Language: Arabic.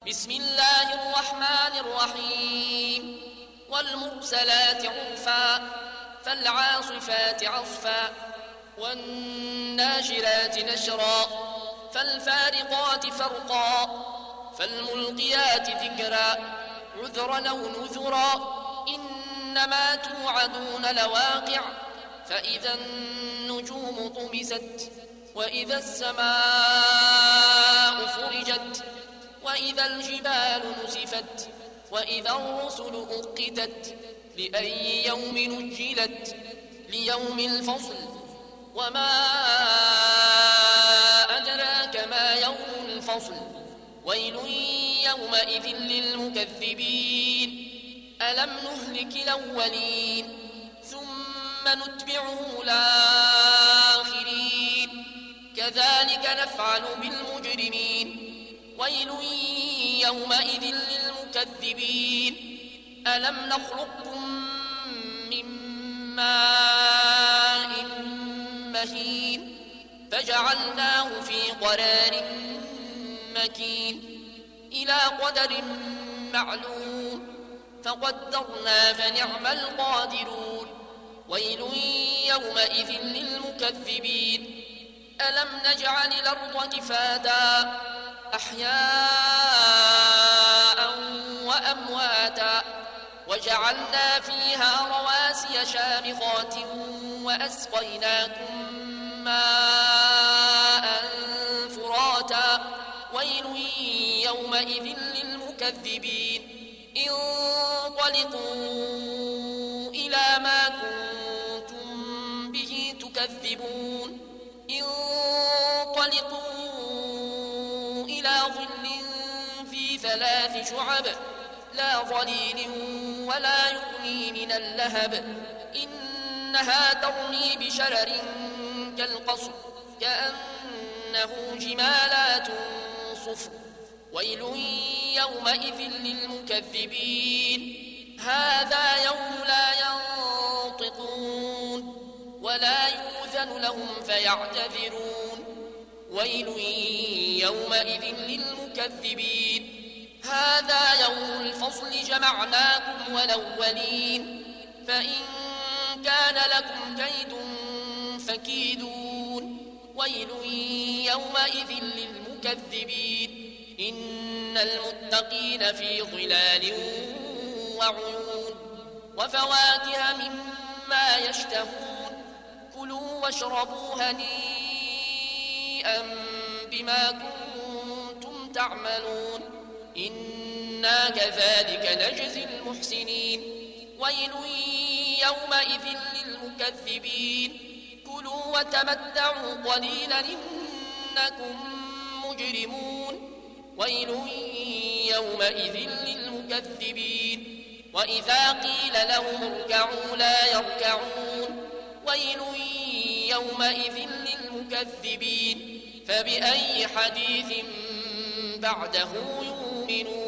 بسم الله الرحمن الرحيم والمرسلات عرفا فالعاصفات عصفا والناشرات نشرا فالفارقات فرقا فالملقيات ذكرا عذرا أو نذرا إنما توعدون لواقع فإذا النجوم طمست وإذا السماء فرجت وإذا الجبال نسفت وإذا الرسل أقتت لأي يوم نجلت ليوم الفصل وما أدراك ما يوم الفصل ويل يومئذ للمكذبين ألم نهلك الأولين ثم نتبعهم الآخرين كذلك نفعل بالمجرمين ويل يومئذ للمكذبين ألم نخلقكم من ماء مهين فجعلناه في قرار مكين إلى قدر معلوم فقدرنا فنعم القادرون ويل يومئذ للمكذبين ألم نجعل الأرض كفاتا أحياء وأمواتا وجعلنا فيها رواسي شامخات وأسقيناكم ماء فراتا ويل يومئذ للمكذبين انطلقوا إلى ما كنتم به تكذبون انطلقوا إلى ظل في 3 شعب لا ظليل ولا يغني من اللهب إنها ترمي بشرر كالقصر كأنه جمالات صفر ويل يومئذ للمكذبين هذا يوم لا ينطقون ولا يؤذن لهم فيعتذرون ويل يومئذ للمكذبين هذا يوم الفصل جمعناكم والأولين فإن كان لكم كيد فكيدون ويل يومئذ للمكذبين إن المتقين في ظلال وعيون وفواكه مما يشتهون كلوا واشربوا هنيئا بما كنتم تعملون إنا كذلك نجزي المحسنين ويل يومئذ للمكذبين كلوا وتمتعوا قليلا إنكم مجرمون ويل يومئذ للمكذبين وإذا قيل لهم اركعوا لا يركعون ويل يومئذ للمكذبين فبأي حديث بعده يؤمنون